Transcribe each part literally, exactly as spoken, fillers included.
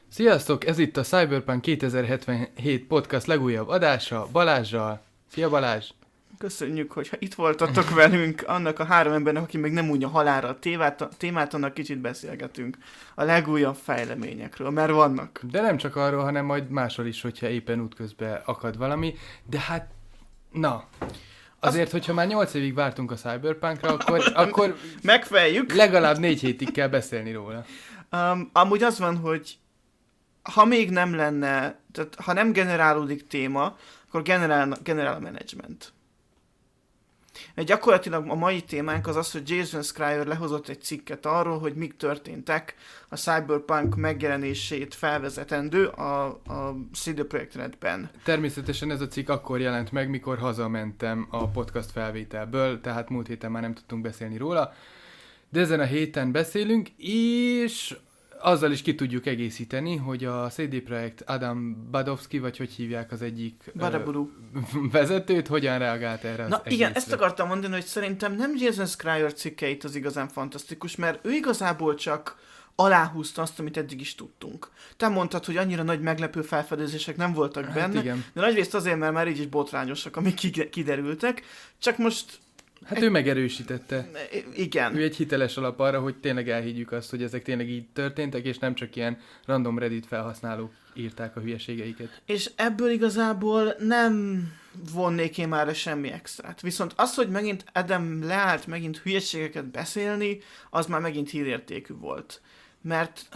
Sziasztok, ez itt a Cyberpunk kétezer-hetvenhét podcast legújabb adása, Balázsral. Szia Balázs! Köszönjük, hogy itt voltatok velünk, annak a három embernek, aki még nem unja halálra a témát, témát, annak kicsit beszélgetünk a legújabb fejleményekről, mert vannak. De nem csak arról, hanem majd másról is, hogyha éppen útközben akad valami, de hát, na... Azért, Az... hogyha már nyolc évig vártunk a Cyberpunkra, akkor, akkor megfejjük. Legalább négy hétig kell beszélni róla. Um, amúgy az van, hogy ha még nem lenne, tehát ha nem generálódik téma, akkor generál, generál a menedzsment. Gyakorlatilag a mai témánk az az, hogy Jason Schreier lehozott egy cikket arról, hogy mik történtek a Cyberpunk megjelenését felvezetendő a, a cé dé Projekt Redben. Természetesen ez a cikk akkor jelent meg, mikor hazamentem a podcast felvételből, tehát múlt héten már nem tudtunk beszélni róla, de ezen a héten beszélünk, és azzal is ki tudjuk egészíteni, hogy a cé dé Projekt Adam Badowski, vagy hogy hívják az egyik ö, vezetőt, hogyan reagált erre az Na egészre. Igen, ezt akartam mondani, hogy szerintem nem Jason Schreier cikkeit az igazán fantasztikus, mert ő igazából csak aláhúzta azt, amit eddig is tudtunk. Te mondtad, hogy annyira nagy meglepő felfedezések nem voltak hát benne, igen. De nagyrészt azért, mert már így is botrányosak, amik kiderültek, csak most... Hát ő megerősítette. Igen. Ő egy hiteles alap arra, hogy tényleg elhiggyük azt, hogy ezek tényleg így történtek, és nem csak ilyen random Reddit felhasználók írták a hülyeségeiket. És ebből igazából nem vonnék én már semmi extrát. Viszont az, hogy megint Adam leállt megint hülyeségeket beszélni, az már megint hírértékű volt. Mert,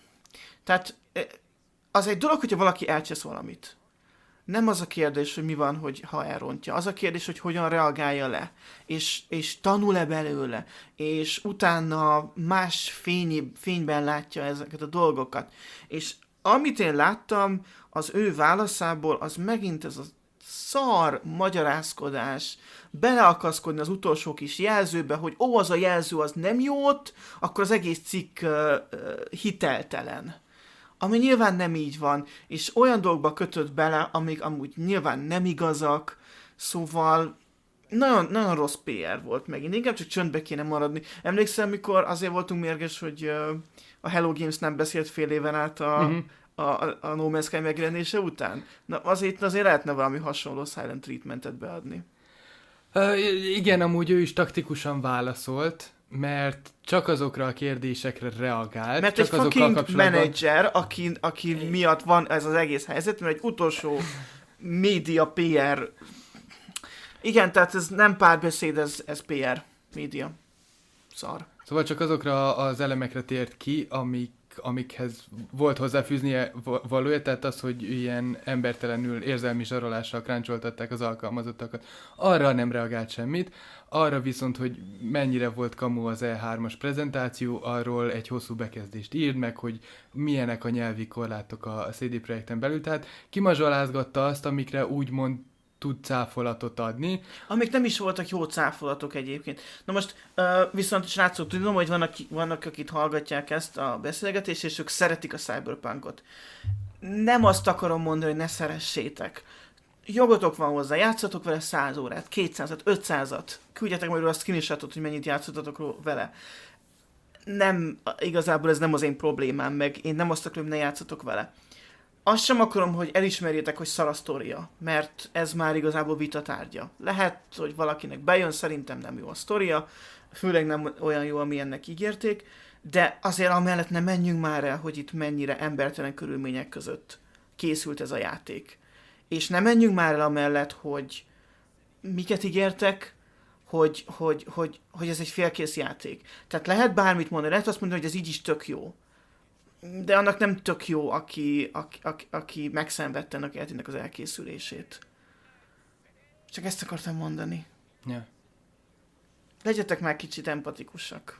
tehát az egy dolog, hogyha valaki elcsesz valamit. Nem az a kérdés, hogy mi van, hogy ha elrontja. Az a kérdés, hogy hogyan reagálja le. És, és tanul-e belőle. És utána más fényi, fényben látja ezeket a dolgokat. És amit én láttam, az ő válaszából, az megint ez a szar magyarázkodás, beleakaszkodni az utolsó kis jelzőbe, hogy ó, az a jelző az nem jó ott, akkor az egész cikk uh, uh, hiteltelen. Ami nyilván nem így van, és olyan dolgokba kötött bele, amik amúgy nyilván nem igazak, szóval nagyon, nagyon rossz pé er volt megint, inkább csak csöndbe kéne maradni. Emlékszem, mikor azért voltunk mérges, hogy uh, a Hello Games nem beszélt fél éven át a, uh-huh. a, a, a No Man's Sky megjelenése után? Na azért, azért lehetne valami hasonló silent treatmentet beadni. Uh, igen, amúgy ő is taktikusan válaszolt, mert csak azokra a kérdésekre reagált. Mert csak egy fucking kapcsolatban... menedzser, aki, aki miatt van ez az egész helyzet, mert egy utolsó média pé er... Igen, tehát ez nem párbeszéd, ez, ez pé er média. Szar. Szóval csak azokra az elemekre tért ki, amik, amikhez volt hozzáfűznie valója, tehát az, hogy ilyen embertelenül érzelmi zsarolással kráncsoltatták az alkalmazottakat. Arra nem reagált semmit, arra viszont, hogy mennyire volt kamu az E hármas prezentáció, arról egy hosszú bekezdést írd meg, hogy milyenek a nyelvi korlátok a cé dé Projekten belül, tehát kimazsolázgatta azt, amikre úgymond tud cáfolatot adni. Amik nem is voltak jó cáfolatok egyébként. Na most uh, viszont srácok, tudom, hogy vannak, vannak, akik hallgatják ezt a beszélgetést, és ők szeretik a Cyberpunkot. Nem azt akarom mondani, hogy ne szeressétek. Jogotok van hozzá, játszatok vele száz órát, kétszázat, ötszázat. Küldjetek majd róla a screenshotot, hogy mennyit játszottatok vele. Nem, igazából ez nem az én problémám, meg én nem azt akarom, hogy ne játszatok vele. Azt sem akarom, hogy elismerjétek, hogy szar a sztoria, mert ez már igazából vita tárgya. Lehet, hogy valakinek bejön, szerintem nem jó a sztoria, főleg nem olyan jó, amilyennek ígérték, de azért amellett nem menjünk már el, hogy itt mennyire embertelen körülmények között készült ez a játék. És nem menjünk már el amellett, hogy miket ígértek, hogy, hogy, hogy, hogy ez egy félkész játék. Tehát lehet bármit mondani, lehet azt mondani, hogy ez így is tök jó. De annak nem tök jó, aki, aki, aki, aki megszenvedte ennek a játéknak az elkészülését. Csak ezt akartam mondani. Yeah. Legyetek már kicsit empatikusak.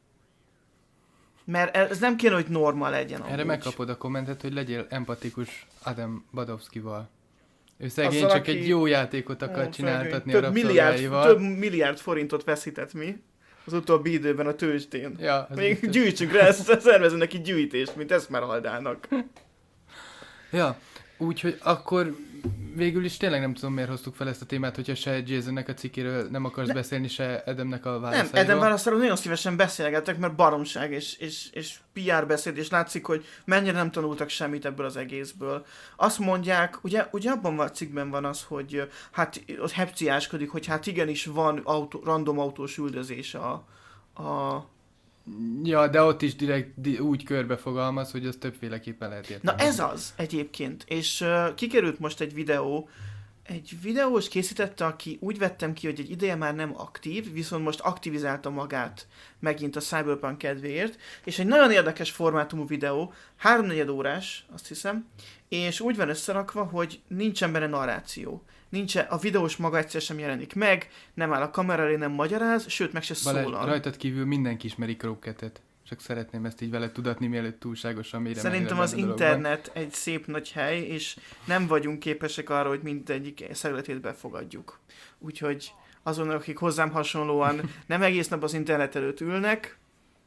Mert ez nem kéne, hogy norma legyen. Erre amúgy. megkapod a kommentet, hogy legyél empatikus Adam Badowskival. Ő szegény Azzal, csak aki... egy jó játékot akar Ó, csináltatni több a milliárd, rabszolgáival. több milliárd forintot veszített mi az utóbbi időben a tőzsdén. Ja, még biztos. gyűjtsünk rá, ezt szervezünk neki gyűjtést, mint Esmeraldának. Ja, Úgyhogy akkor végül is tényleg nem tudom, miért hoztuk fel ezt a témát, hogyha se Jasonnek a cikkéről nem akarsz ne. beszélni, se Adamnek a válaszáról. Nem, Adam válaszáról nagyon szívesen beszélgetek, mert baromság és, és, és pé er beszéd, és látszik, hogy mennyire nem tanultak semmit ebből az egészből. Azt mondják, ugye, ugye abban a cikkben van az, hogy hát ott hepciáskodik, hogy hát igenis van autó, random autós üldözés a, a Ja, de ott is direkt di- úgy körbefogalmaz, hogy az többféleképpen lehet érteni. Na ez az egyébként, és uh, kikerült most egy videó, egy videós készítette, aki úgy vettem ki, hogy egy ideje már nem aktív, viszont most aktivizálta magát megint a Cyberpunk kedvéért, és egy nagyon érdekes formátumú videó, háromnegyed órás, azt hiszem, és úgy van összerakva, hogy nincsen benne narráció. Nincsen, a videós maga egyszer sem jelenik meg, nem áll a kamera elé, nem magyaráz, sőt meg se Balázs, szólal. rajtad kívül mindenki ismeri Crow-Cat-et. Csak szeretném ezt így veled tudatni, mielőtt túlságosan mélyre Szerintem az internet egy szép nagy hely, és nem vagyunk képesek arra, hogy mindegyik szegletét befogadjuk. Úgyhogy azon, akik hozzám hasonlóan nem egész nap az internet előtt ülnek,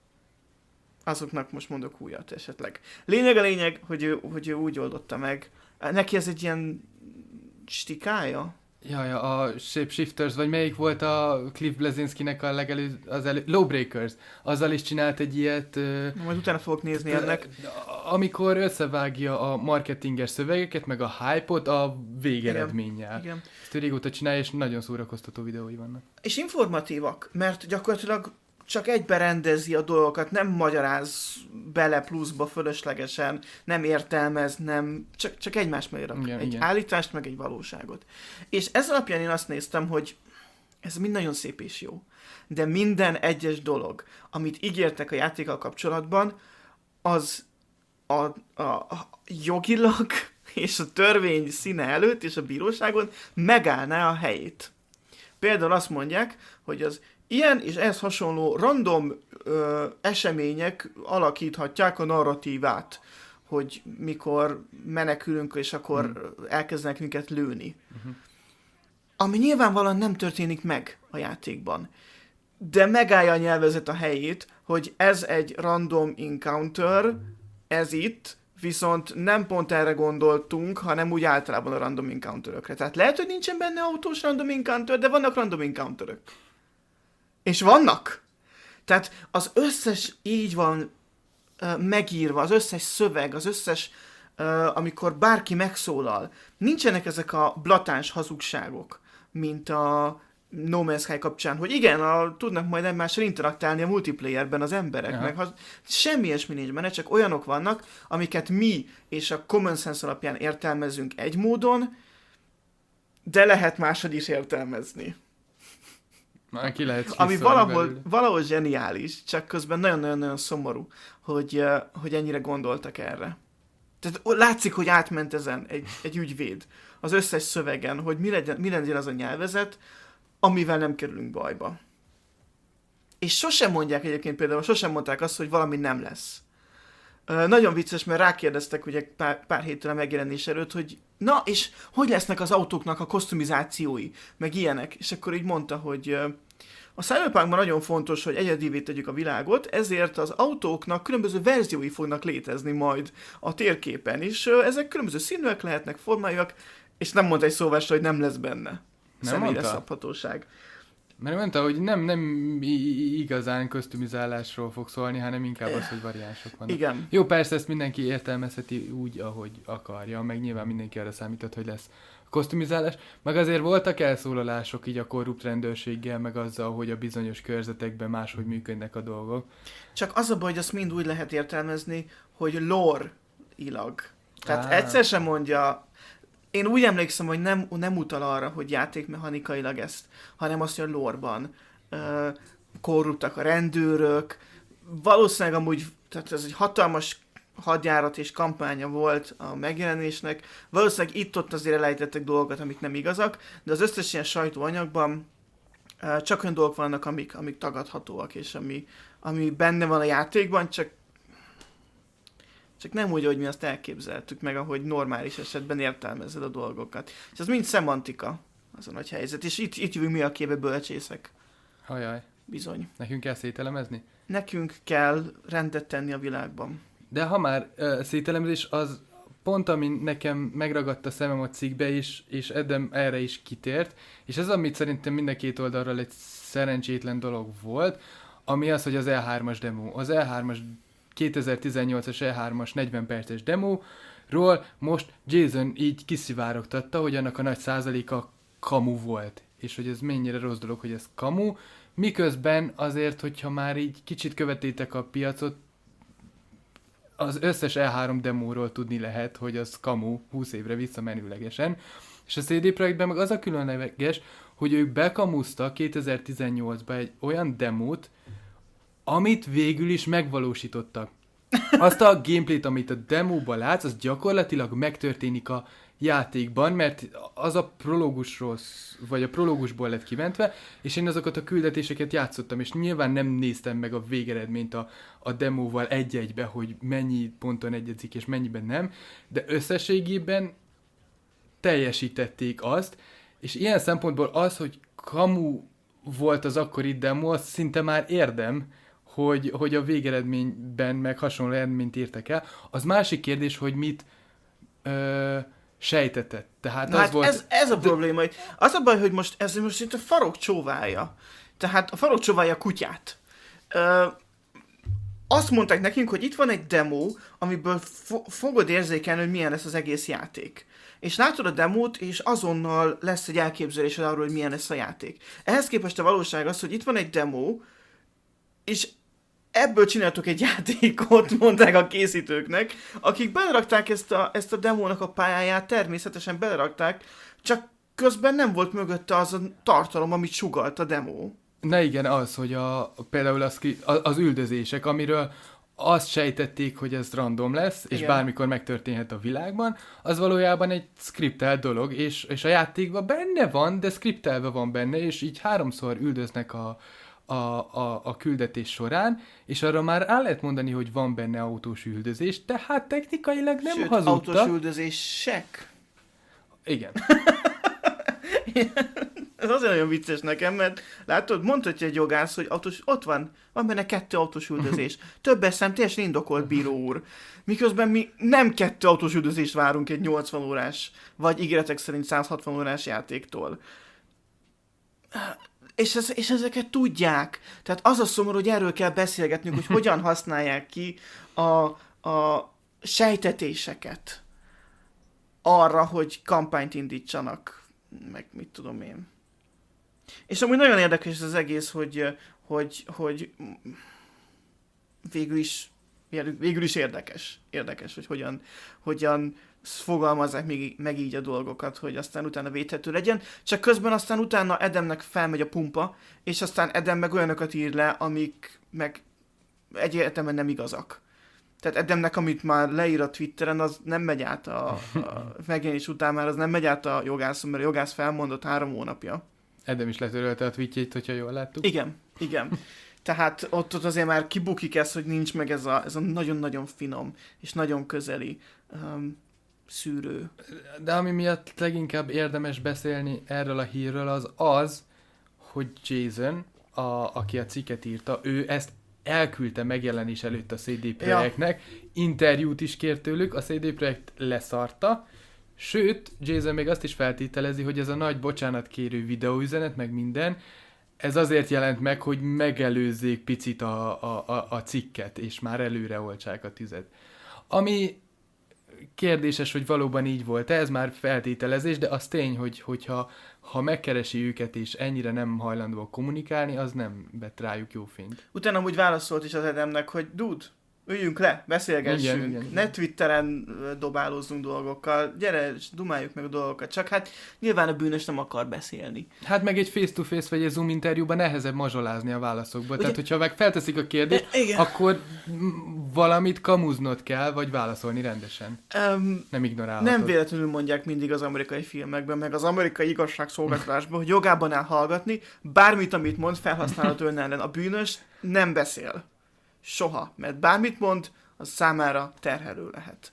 azoknak most mondok újat esetleg. Lényeg a lényeg, hogy ő, hogy ő úgy oldotta meg. Neki ez egy ilyen stikája? Ja, ja, a Shapeshifters, vagy melyik volt a Cliff Bleszinskinek a legelő, az elő, Lawbreakers, azzal is csinált egy ilyet. Na, majd utána fogok nézni ennek. Amikor összevágja a marketinges szövegeket, meg a hype-ot a végeredménnyel. Igen. Ezt ő régóta csinálja, és nagyon szórakoztató videói vannak. És informatívak, mert gyakorlatilag csak egybe rendezi a dolgokat, nem magyaráz bele pluszba fölöslegesen, nem értelmez, nem, csak, csak egymás mellé rak. Igen, egy igen. állítást, meg egy valóságot. És ez alapján én azt néztem, hogy ez mind nagyon szép és jó. De minden egyes dolog, amit ígértek a játékkal kapcsolatban, az a, a, a jogilag és a törvény színe előtt és a bíróságon megállná a helyét. Például azt mondják, hogy az ilyen és ehhez hasonló random ö, események alakíthatják a narratívát, hogy mikor menekülünk, és akkor hmm. elkezdenek minket lőni. Uh-huh. Ami nyilvánvalóan nem történik meg a játékban. De megállja a nyelvezet a helyét, hogy ez egy random encounter, ez itt, viszont nem pont erre gondoltunk, hanem úgy általában a random encounterökre. Tehát lehet, hogy nincsen benne autós random encounter, de vannak random encounterök. És vannak. Tehát az összes így van uh, megírva, az összes szöveg, az összes, uh, amikor bárki megszólal, nincsenek ezek a blatáns hazugságok, mint a No Man's Sky kapcsán, hogy igen, a, tudnak majd egymással interaktálni a multiplayerben az emberek, ja. meg ha, semmi ilyesmi nincs benne, csak olyanok vannak, amiket mi és a common sense alapján értelmezünk egy módon, de lehet máshogy is értelmezni. Már ki lehet Ami valahol, valahol zseniális, csak közben nagyon-nagyon szomorú, hogy, hogy ennyire gondoltak erre. Tehát látszik, hogy átment ezen egy, egy ügyvéd az összes szövegen, hogy mi legyen, mi legyen az a nyelvezet, amivel nem kerülünk bajba. És sosem mondják egyébként például, sosem mondták azt, hogy valami nem lesz. Uh, nagyon vicces, mert rákérdeztek ugye pár, pár héttel a megjelenés előtt, hogy na, és hogy lesznek az autóknak a kosztumizációi, meg ilyenek. És akkor így mondta, hogy uh, a Cyberpunkban nagyon fontos, hogy egyedivé tegyük a világot, ezért az autóknak különböző verziói fognak létezni majd a térképen, és uh, ezek különböző színűek lehetnek, formájúak, és nem mondta egy szóvásra, hogy nem lesz benne személyre szabhatóság. Mert mondta, hogy nem, nem igazán kosztumizálásról fog szólni, hanem inkább az, hogy variánsok vannak. Igen. Jó, persze ezt mindenki értelmezheti úgy, ahogy akarja, meg nyilván mindenki arra számított, hogy lesz kosztumizálás. Meg azért voltak elszólalások így a korrupt rendőrséggel, meg azzal, hogy a bizonyos körzetekben máshogy működnek a dolgok. Csak az a baj, hogy azt mind úgy lehet értelmezni, hogy lore-ilag. Tehát Á. egyszer sem mondja. Én úgy emlékszem, hogy nem, nem utal arra, hogy játékmechanikailag ezt, hanem azt, hogy a lore-ban uh, korruptak a rendőrök. Valószínűleg amúgy, tehát ez egy hatalmas hadjárat és kampánya volt a megjelenésnek. Valószínűleg itt-ott azért elejtettek dolgokat, amik nem igazak, de az összes ilyen sajtóanyagban uh, csak olyan dolgok vannak, amik, amik tagadhatóak, és ami, ami benne van a játékban, csak Csak nem úgy, hogy mi azt elképzeltük meg, ahogy normális esetben értelmezed a dolgokat. És az mind szemantika, az a nagy helyzet. És itt, itt jövünk mi a képbe bölcsészek. Hajaj. Bizony. Nekünk kell szételemezni? Nekünk kell rendet tenni a világban. De ha már uh, szételemzés, az pont ami nekem megragadt a szemem a cikkbe is, és Adam erre is kitért, és ez amit szerintem mind a két oldalról egy szerencsétlen dolog volt, ami az, hogy az E hármas demo. Az E hármas kétezer-tizennyolcas E hármas negyven perces demóról most Jason így kiszivárogtatta, hogy annak a nagy százaléka kamu volt, és hogy ez mennyire rossz dolog, hogy ez kamu, miközben azért, hogyha már így kicsit követétek a piacot, az összes E három demóról tudni lehet, hogy az kamu húsz évre visszamenőlegesen, és a cé dé Projektben meg az a különleges, hogy ők bekamuztak kétezer-tizennyolcban egy olyan demót, amit végül is megvalósítottak. Azt a gameplayt, amit a demóban látsz, az gyakorlatilag megtörténik a játékban, mert az a prológusról, vagy a prológusból lett kimentve, és én azokat a küldetéseket játszottam, és nyilván nem néztem meg a végeredményt a, a demóval egy-egybe, hogy mennyi ponton egyezik, és mennyiben nem, de összességében teljesítették azt, és ilyen szempontból az, hogy kamu volt az akkori demo, az szinte már érdem, hogy, hogy a végeredményben meg hasonló eredményt értek el. Az másik kérdés, hogy mit ö, sejtetett. Tehát Na az hát volt... ez, ez a probléma. Hogy az a baj, hogy most ez most itt a farok csóválja. Tehát a farok csóválja a kutyát. Ö, azt mondták nekünk, hogy itt van egy demo, amiből fo- fogod érzékelni, hogy milyen lesz az egész játék. És látod a demót, és azonnal lesz egy elképzelésed arról, hogy milyen lesz a játék. Ehhez képest a valóság az, hogy itt van egy demo, és ebből csináltuk egy játékot, mondták a készítőknek, akik belerakták ezt a, ezt a demónak a pályáját, természetesen belerakták, csak közben nem volt mögötte az a tartalom, amit sugalt a demo. Na igen, az, hogy a, például az, az üldözések, amiről azt sejtették, hogy ez random lesz, és igen. bármikor megtörténhet a világban, az valójában egy skriptelt dolog, és, és a játékban benne van, de skriptelve van benne, és így háromszor üldöznek a A, a, a küldetés során, és arra már el lehet mondani, hogy van benne autós üldözés, tehát technikailag nem Sőt, hazudtak. autós üldözések. Igen. Ez azért nagyon vicces nekem, mert látod, mondhatja egy jogász, hogy autós, ott van, van benne kettő autós üldözés. Több eszem teljesen indokolt, bíró úr. Miközben mi nem kettő autós üldözést várunk egy nyolcvan órás, vagy ígéretek szerint száz hatvan órás játéktól. És, ez, és ezeket tudják. Tehát az a szomorú, hogy erről kell beszélgetnünk, hogy hogyan használják ki a, a sejtetéseket arra, hogy kampányt indítsanak, meg mit tudom én. És amúgy nagyon érdekes az egész, hogy, hogy, hogy végül is, végül is érdekes. Érdekes, hogy hogyan, hogyan fogalmazzák még, meg így a dolgokat, hogy aztán utána védhető legyen. Csak közben aztán utána Adamnek felmegy a pumpa, és aztán Adam meg olyanokat ír le, amik meg egyértelműen nem igazak. Tehát Adamnek, amit már leír a Twitteren, az nem megy át a, a megjelenés után, már az nem megy át a jogászon, mert a jogász felmondott három hónapja. Adam is letörölte a tweetjét, hogyha jól láttuk. Igen, igen. Tehát ott, ott azért már kibukik ez, hogy nincs meg ez a, ez a nagyon-nagyon finom és nagyon közeli um, szűrő. De ami miatt leginkább érdemes beszélni erről a hírről, az az, hogy Jason, a, aki a cikket írta, ő ezt elküldte megjelenés előtt a cé dé Projektnek, ja. Interjút is kért tőlük, a cé dé Projekt leszarta, sőt, Jason még azt is feltételezi, hogy ez a nagy bocsánatkérő videóüzenet, meg minden, ez azért jelent meg, hogy megelőzzék picit a, a, a, a cikket, és már előre oltsák a tüzet. Ami kérdéses, hogy valóban így volt, ez már feltételezés, de az tény, hogy hogyha ha megkeresi őket, és ennyire nem hajlandóak kommunikálni, az nem vet rájuk jó fényt. Utána úgy válaszolt is az Adamnek, hogy dude, üljünk le, beszélgessünk, igen, igen, igen. ne Twitteren dobálózzunk dolgokkal, gyere, dumáljuk meg a dolgokat, csak hát nyilván a bűnös nem akar beszélni. Hát meg egy face-to-face vagy egy Zoom interjúban nehezebb mazsolázni a válaszokból. Ugye? Tehát, hogyha meg felteszik a kérdést, igen. akkor valamit kamuznod kell, vagy válaszolni rendesen. Um, nem ignorálhatod. Nem véletlenül mondják mindig az amerikai filmekben, meg az amerikai igazságszolgáltatásban, hogy jogában áll hallgatni, bármit, amit mond, felhasználható ön ellen. A bűnös nem beszél. Soha, mert bármit mond, az számára terhelő lehet.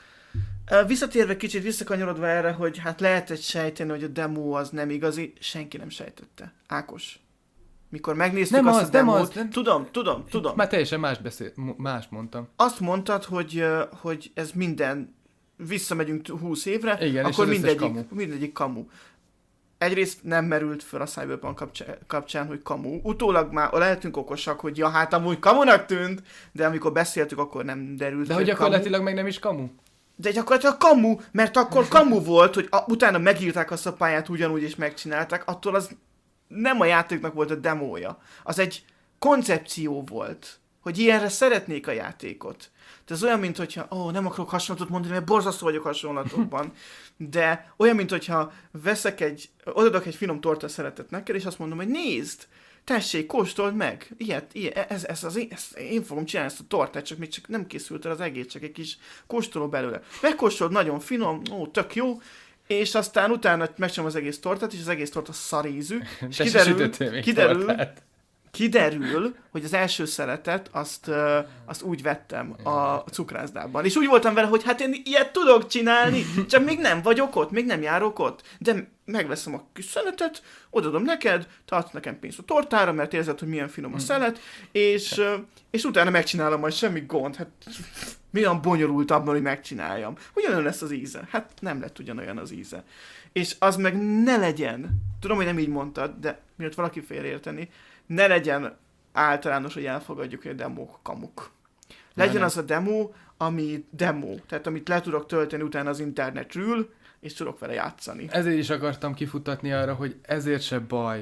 Visszatérve kicsit, visszakanyarodva erre, hogy hát lehetett sejteni, hogy a demo az nem igazi, senki nem sejtette. Ákos. Mikor megnéztük nem azt az, a demót, nem az, nem... tudom, tudom, tudom. Már teljesen más, beszél, más mondtam. Azt mondtad, hogy, hogy ez minden visszamegyünk húsz évre, igen, akkor és mindegyik kamu. mindegyik kamu. Egyrészt nem merült fel a Cyberpunk kapcsán, kapcsán, hogy kamu. Utólag már lehetünk okosak, hogy ja, hát amúgy kamunak tűnt, de amikor beszéltük, akkor nem derült De fel, hogy kamu. gyakorlatilag meg nem is kamu? De gyakorlatilag kamu, mert akkor kamu volt, hogy a, utána megírták azt a pályát ugyanúgy, és megcsinálták, attól az nem a játéknak volt a demója. Az egy koncepció volt, hogy ilyenre szeretnék a játékot. De ez olyan, mint hogyha, ó, oh, nem akarok hasonlatot mondani, mert borzasztó vagyok hasonlatokban, de olyan, mint hogyha veszek egy, odadok egy finom torta szeretet neked, és azt mondom, hogy nézd, tessék, kóstold meg, ilyet, ilyet ez, ez az én, ezt, én fogom csinálni ezt a tortát, csak még csak nem készült el az egész, csak egy kis kóstoló belőle. Megkóstold, nagyon finom, ó, tök jó, és aztán utána megcsinálom az egész tortát, és az egész torta szarízű, és kiderül, kiderül, kiderül, hogy az első szeletet azt, uh, azt úgy vettem a cukrászdában. És úgy voltam vele, hogy hát én ilyet tudok csinálni, csak még nem vagyok ott, még nem járok ott. De megveszem a kis szeletet, odaadom neked, tartsz nekem pénzt a tortára, mert érzed, hogy milyen finom a szelet, és, uh, és utána megcsinálom majd, semmi gond. Hát milyen bonyolult abban, hogy megcsináljam. Ugyanolyan lesz az íze. Hát nem lett ugyanolyan az íze. És az meg ne legyen, tudom, hogy nem így mondtad, de miatt valaki félreérteni, ne legyen általános, hogy elfogadjuk, hogy a demók kamuk. Legyen az a demo, ami demo, tehát amit le tudok tölteni utána az internetről, és tudok vele játszani. Ezért is akartam kifutatni arra, hogy ezért se baj,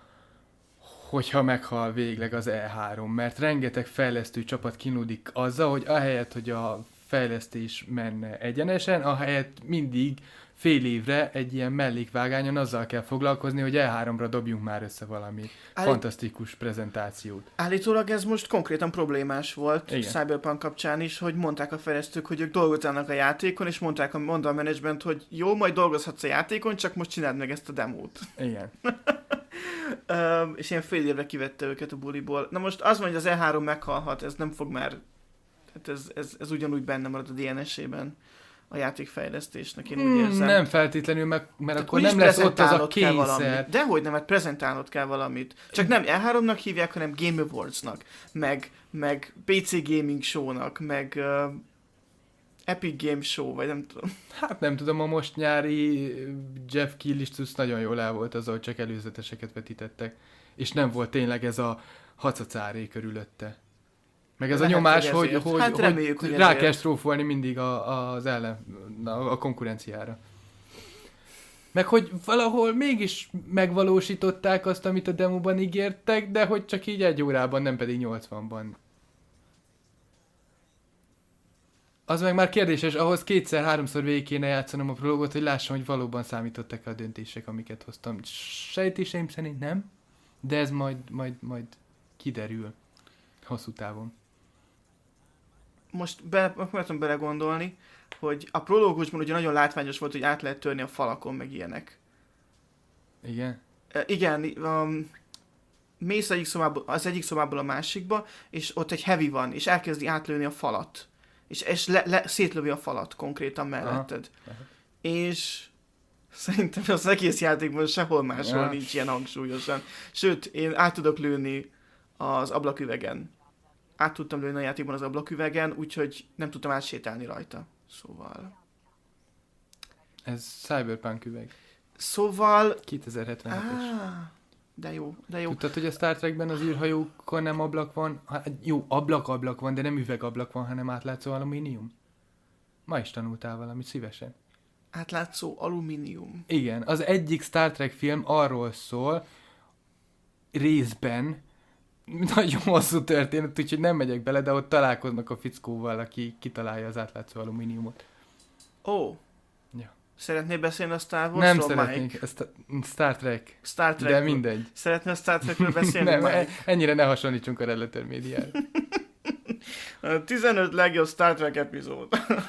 hogyha meghal végleg az E három, mert rengeteg fejlesztő csapat kínlódik azzal, hogy ahelyett, hogy a fejlesztés menne egyenesen, ahelyett mindig fél évre egy ilyen mellékvágányon azzal kell foglalkozni, hogy E háromra dobjunk már össze valami Állít... fantasztikus prezentációt. Állítólag ez most konkrétan problémás volt. Igen. Cyberpunk kapcsán is, hogy mondták a fejlesztők, hogy ők dolgoznának a játékon, és mondták a, mondta a menedzsment, hogy jó, majd dolgozhatsz a játékon, csak most csináld meg ezt a demót. Igen. um, és ilyen fél évre kivette őket a buliból. Na most az van, hogy az E három meghalhat, ez nem fog már, hát ez, ez, ez ugyanúgy benne marad a dé en es-ében. A játékfejlesztésnek, én úgy érzem. Nem feltétlenül, mert, mert akkor nem lesz ott az a kényszer. Dehogy nem, mert prezentálnod kell valamit. Csak nem E háromnak hívják, hanem Game Awards-nak, meg, meg pé cé Gaming Show-nak, meg uh, Epic Game Show, vagy nem tudom. Hát nem tudom, a most nyári Jeff Keighley-s nagyon jól el volt azzal, hogy csak előzeteseket vetítettek. És nem volt tényleg ez a hacacáré körülötte. Meg ez lehet, a nyomás, hogy, hogy, hogy, hát reméljük, hogy, hogy rá kell strófolni mindig a, az ellen, a, a konkurenciára. Meg hogy valahol mégis megvalósították azt, amit a demóban ígértek, de hogy csak így egy órában, nem pedig nyolcvanban. Az meg már kérdéses, ahhoz kétszer-háromszor végig kéne játszanom a prologot, hogy lássam, hogy valóban számítottak a döntések, amiket hoztam. Sejtéseim szerint nem, de ez majd, majd, majd kiderül hosszú távon. Most be, megpróbáltam belegondolni, hogy a prológusban ugye nagyon látványos volt, hogy át lehet törni a falakon, meg ilyenek. Igen? E, igen, um, mész egyik szobából, az egyik szobából a másikba, és ott egy heavy van, és elkezdi átlőni a falat. És, és le, le, szétlövi a falat konkrétan melletted. Aha. És szerintem az egész játékban sehol máshol ja. nincs ilyen hangsúlyosan. Sőt, én át tudok lőni az ablaküvegen. Át tudtam lőni a játékban az ablaküvegen, úgyhogy nem tudtam átsétálni rajta. Szóval... Ez Cyberpunk üveg. Szóval... kétezer-hetvenhetes. Ah, de jó, de jó. Tudtad, hogy a Star Trekben az űrhajókon nem ablak van? Hát jó, ablak-ablak van, de nem üvegablak van, hanem átlátszó alumínium. Ma is tanultál valamit, szívesen. Átlátszó alumínium. Igen, az egyik Star Trek film arról szól, részben, nagyon hosszú történet, úgyhogy nem megyek bele, de ott találkoznak a fickóval, aki kitalálja az átlátszó alumíniumot. Ó. Oh. Ja. Szeretnél beszélni a Star Wars-ról, Nem szeretnék, ezt a Star Trek. Star Trek. De mindegy. Szeretnél a Star Trekről beszélni, Nem, Mike? ennyire ne hasonlítsunk a Relator médiára. A tizenöt legjobb Star Trek epizód.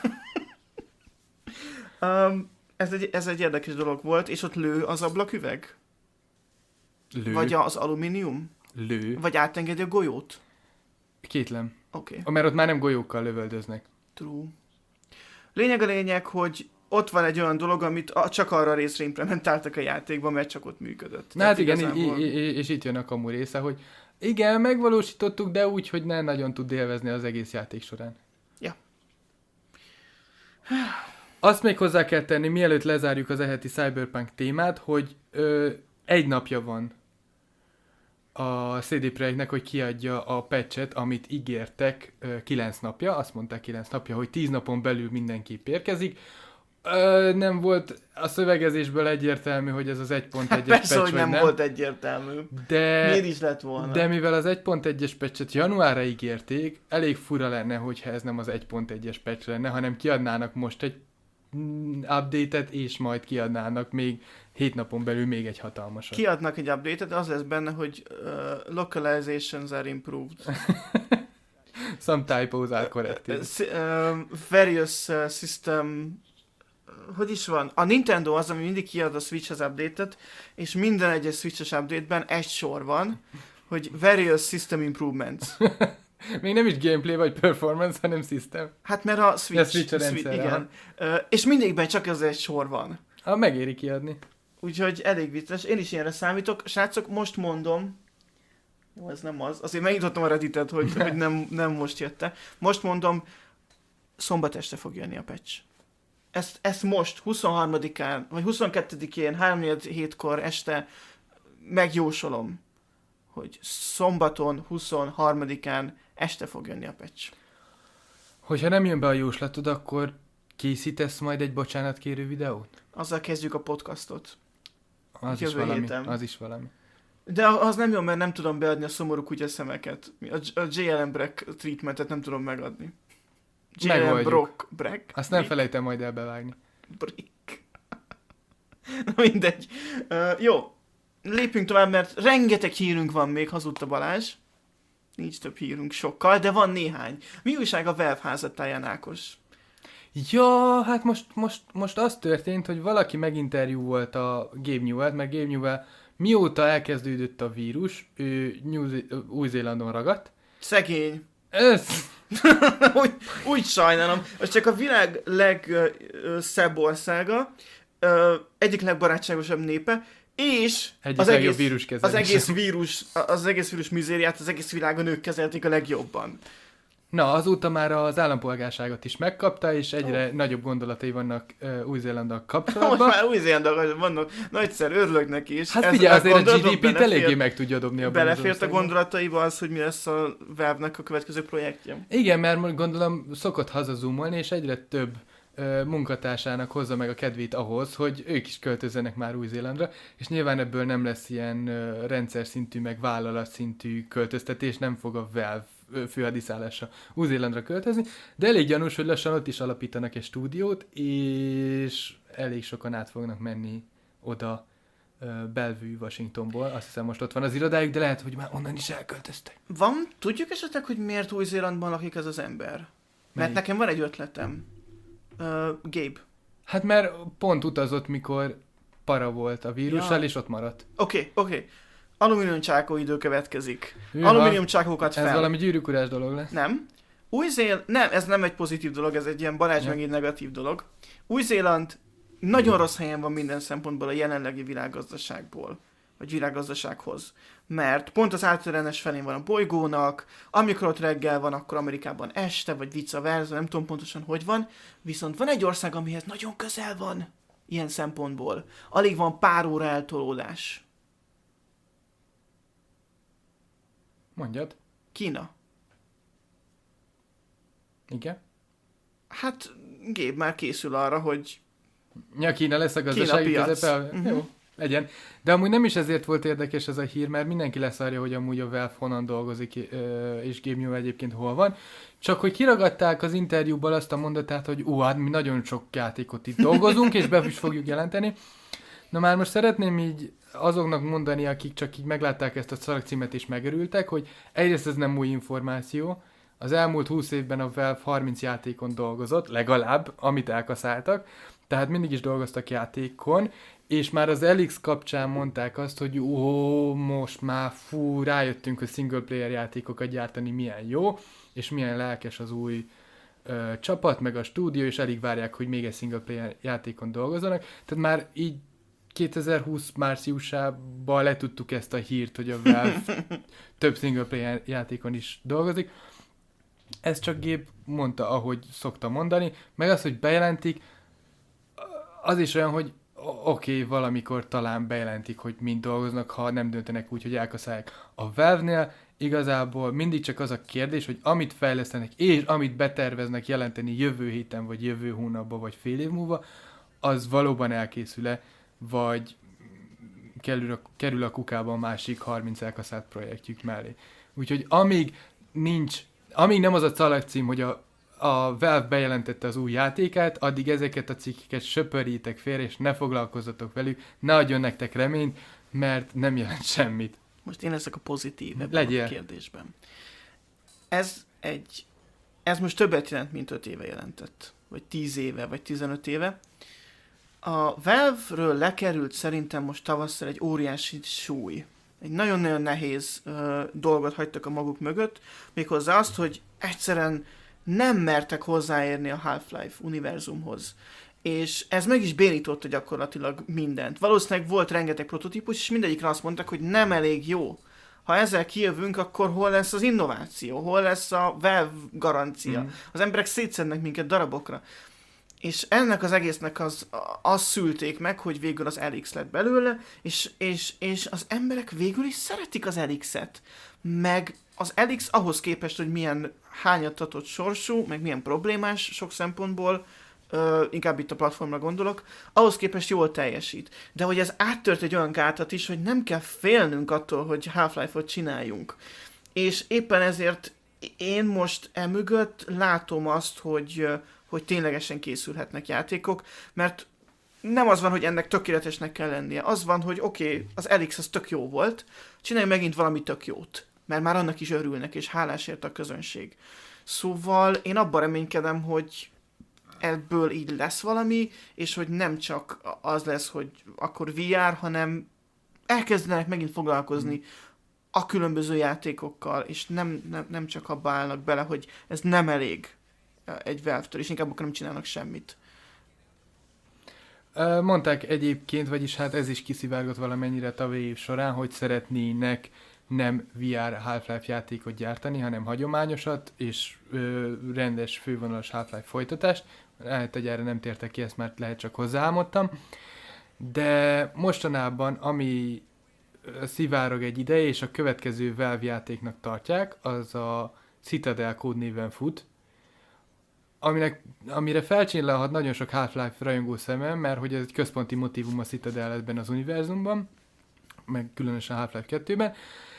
um, ez, egy, ez egy érdekes dolog volt, és ott lő az ablaküveg? Lő. Vagy az alumínium? Lő. Vagy átengedi a golyót? Kétlem. Oké. Okay. Mert ott már nem golyókkal lövöldöznek. True. Lényeg a lényeg, hogy ott van egy olyan dolog, amit csak arra a részre implementáltak a játékban, mert csak ott működött. Na hát igen, igazából... i- i- és itt jön a kamu része, hogy igen, megvalósítottuk, de úgy, hogy ne nagyon tud élvezni az egész játék során. Ja. Azt még hozzá kell tenni, mielőtt lezárjuk az eheti Cyberpunk témát, hogy ö, egy napja van a cé dé Projektnek, hogy kiadja a patchet, amit ígértek ö, kilenc napja, azt mondták kilenc napja, hogy tíz napon belül mindenképp érkezik. Ö, nem volt a szövegezésből egyértelmű, hogy ez az egy pont egyes Persze, patch, hogy vagy nem, nem volt egyértelmű. de, Miért is lett volna? de mivel az egy pont egyes patchet januárra ígérték, elég fura lenne, hogyha ez nem az egy pont egyes patch lenne, hanem kiadnának most egy mm, update-et, és majd kiadnának még hét napon belül még egy hatalmasat. Kiadnak egy update-et, de az lesz benne, hogy uh, localizations are improved. Some typos are corrected. Uh, si- uh, various uh, system... Hogy is van? A Nintendo az, ami mindig kiad a Switchhez update-et, és minden egyes Switches update-ben egy sor van, hogy various system improvements. Még nem is gameplay vagy performance, hanem system. Hát mert a Switch... A Switch a rendszer, igen. Uh, és mindegyikben csak ez egy sor van. Ah, megéri kiadni. Úgyhogy elég vicces. Én is ilyenre számítok. Srácok, most mondom, jó, ez nem az. Azért megnyitottam a Redditet, hogy, hogy nem, nem most jött-e. Most mondom, szombat este fog jönni a patch. Ezt, ezt most, huszonharmadikán, vagy huszonkettedikén, három hétkor este megjósolom, hogy szombaton, huszonharmadikán este fog jönni a patch. Hogyha nem jön be a jóslatod, akkor készítesz majd egy bocsánatkérő videót? Azzal kezdjük a podcastot. Az is Jövő valami. héten. Az is valami. De az nem jó, mert nem tudom beadni a szomorú kutyaszemeket. A, a jé el em Breck treatmentet nem tudom megadni. jé el em Megoldjuk. Brock Breck. Azt nem felejtem majd elbevágni. Brick. Na mindegy. Uh, jó, lépjünk tovább, mert rengeteg hírünk van még, hazudta Balázs. Nincs több hírünk sokkal, de van néhány. Mi újság a Valve házatáján, Ákos? Ja, hát most, most, most az történt, hogy valaki meginterjú volt a Gabe Newell-t, mert Gabe Newell mióta elkezdődött a vírus, ő New- Új-Zélandon ragadt. Szegény. Ez... úgy, úgy sajnálom. Az csak a világ legszebb országa, ö, egyik legbarátságosabb népe, és Egyik az legjobb egész, víruskezelés. az egész vírus, az egész vírus mizériát az egész világon ők kezelték a legjobban. Na, azóta már az állampolgárságot is megkapta, és egyre oh. nagyobb gondolatai vannak uh, Új-Zélanddal Most kapcsolatban. már Új-Zélandon vannak, nagyszer örülök neki is. Hát Ez- figyelj, azért a gondolatok gé dé pét belefér- eléggé meg tudja dobni a Belefért a gondolataiba az, hogy mi lesz a Valve-nek a következő projektje. Igen, mert most gondolom szokott hazazoomolni, és egyre több ö, munkatársának hozza meg a kedvét ahhoz, hogy ők is költözzenek már Új-Zélandra, és nyilván ebből nem lesz ilyen ö, rendszer szintű, meg vállalat szintű költöztetés, nem fog a Valve ö, főhadiszállása Új-Zélandra költözni, de elég gyanús, hogy lassan ott is alapítanak egy stúdiót, és elég sokan át fognak menni oda ö, Bellevue, Washingtonból. Azt hiszem most ott van az irodájuk, de lehet, hogy már onnan is elköltöztek. Van, tudjuk esetleg, hogy miért Új-Zélandban lakik ez az ember? Mert Melyik? nekem van egy ötletem. Uh, Gabe. Hát mert pont utazott, mikor para volt a vírussal, Ja. és ott maradt. Oké, okay, oké. Okay. Alumínium csákó idő következik. Hűha, Alumínium csákókat ez fel. valami gyűrűkurás dolog lesz. Nem. Új-Zéland, nem, ez nem egy pozitív dolog, ez egy ilyen Balázs Ja. megint negatív dolog. Új-Zéland nagyon rossz helyen van minden szempontból a jelenlegi világgazdaságból, vagy világgazdasághoz. Mert pont az átrendes felén van a bolygónak, amikor ott reggel van, akkor Amerikában este, vagy vice versa, nem tudom pontosan, hogy van. Viszont van egy ország, amihez nagyon közel van, ilyen szempontból. Alig van pár óra eltolódás. Mondjad. Kína. Igen. Hát Gabe már készül arra, hogy Ja, Kína lesz a gazdasági Kína piac. közepe. Mhm. Jó, legyen. De amúgy nem is ezért volt érdekes ez a hír, mert mindenki leszarja, hogy amúgy a Valve honnan dolgozik, ö, és Gabe Newell egyébként hol van. Csak hogy kiragadták az interjúból azt a mondatát, hogy ú, hát mi nagyon sok játékot itt dolgozunk, és be is fogjuk jelenteni. Na már most szeretném így azoknak mondani, akik csak így meglátták ezt a szalagcímet és megörültek, hogy egyrészt ez nem új információ. Az elmúlt húsz évben a Valve harminc játékon dolgozott, legalább, amit elkaszáltak, tehát mindig is dolgoztak játékon, és már az Elix kapcsán mondták azt, hogy ó, most már fú, rájöttünk, hogy single player játékokat gyártani milyen jó, és milyen lelkes az új ö, csapat, meg a stúdió, és elég várják, hogy még egy single player játékon dolgozzanak. Tehát már így kétezer-húsz márciusában letudtuk ezt a hírt, hogy a Valve több single player játékon is dolgozik. Ez csak Gabe mondta, ahogy szokta mondani, meg az, hogy bejelentik, az is olyan, hogy oké, okay, valamikor talán bejelentik, hogy mind dolgoznak, ha nem döntenek úgy, hogy elkaszálják. A Valve-nél igazából mindig csak az a kérdés, hogy amit fejlesztenek, és amit beterveznek jelenteni jövő héten, vagy jövő hónapban, vagy fél év múlva, az valóban elkészül-e, vagy kerül a, kerül a kukába a másik harminc elkaszált projektjük mellé. Úgyhogy amíg nincs, amíg nem az a szalagcím, hogy a, a Valve bejelentette az új játékát, addig ezeket a cikkeket söpörjétek félre, és ne foglalkozzatok velük, ne adjon nektek reményt, mert nem jelent semmit. Most én leszek a pozitív ebben Legyél. a kérdésben. Ez egy, ez most többet jelent, mint öt éve jelentett. Vagy tíz éve, vagy tizenöt éve. A Valve-ről lekerült szerintem most tavasszal egy óriási súly. Egy nagyon-nagyon nehéz uh, dolgot hagytak a maguk mögött, méghozzá azt, hogy egyszerűen nem mertek hozzáérni a Half-Life univerzumhoz. És ez meg is bénította gyakorlatilag mindent. Valószínűleg volt rengeteg prototípus, és mindegyikre azt mondták, hogy nem elég jó. Ha ezzel kijövünk, akkor hol lesz az innováció? Hol lesz a Valve garancia? Mm. Az emberek szétszednek minket darabokra. És ennek az egésznek az, az szülték meg, hogy végül az el iksz lett belőle, és, és, és az emberek végül is szeretik az el iksz-et. Meg az el iksz ahhoz képest, hogy milyen hányattatott sorsú, meg milyen problémás sok szempontból, Uh, inkább itt a platformra gondolok, ahhoz képest jól teljesít. De hogy ez áttört egy olyan gátat is, hogy nem kell félnünk attól, hogy Half-Life-ot csináljunk. És éppen ezért én most emögött látom azt, hogy, hogy ténylegesen készülhetnek játékok, mert nem az van, hogy ennek tökéletesnek kell lennie. Az van, hogy oké, okay, az el iksz az tök jó volt, csinálj megint valami tök jót. Mert már annak is örülnek, és hálásért a közönség. Szóval én abban reménykedem, hogy ebből így lesz valami, és hogy nem csak az lesz, hogy akkor vé er, hanem elkezdenek megint foglalkozni mm. a különböző játékokkal, és nem, nem, nem csak abba állnak bele, hogy ez nem elég egy Valve-től, és inkább akkor nem csinálnak semmit. Mondták egyébként, vagyis hát ez is kiszivárgott valamennyire a év során, hogy szeretnének nem vé er Half-Life játékot gyártani, hanem hagyományosat, és ö, rendes fővonalas Half-Life folytatást. Lehet, hogy erre nem tértek ki, ezt már lehet csak hozzáálmodtam. De mostanában, ami szivárog egy ideje, és a következő Valve játéknak tartják, az a Citadel kódnéven fut, aminek, amire felcsillanhat nagyon sok Half-Life rajongó szemem, mert hogy ez egy központi motívum a Citadel ebben az univerzumban, meg különösen Half-Life kettőben.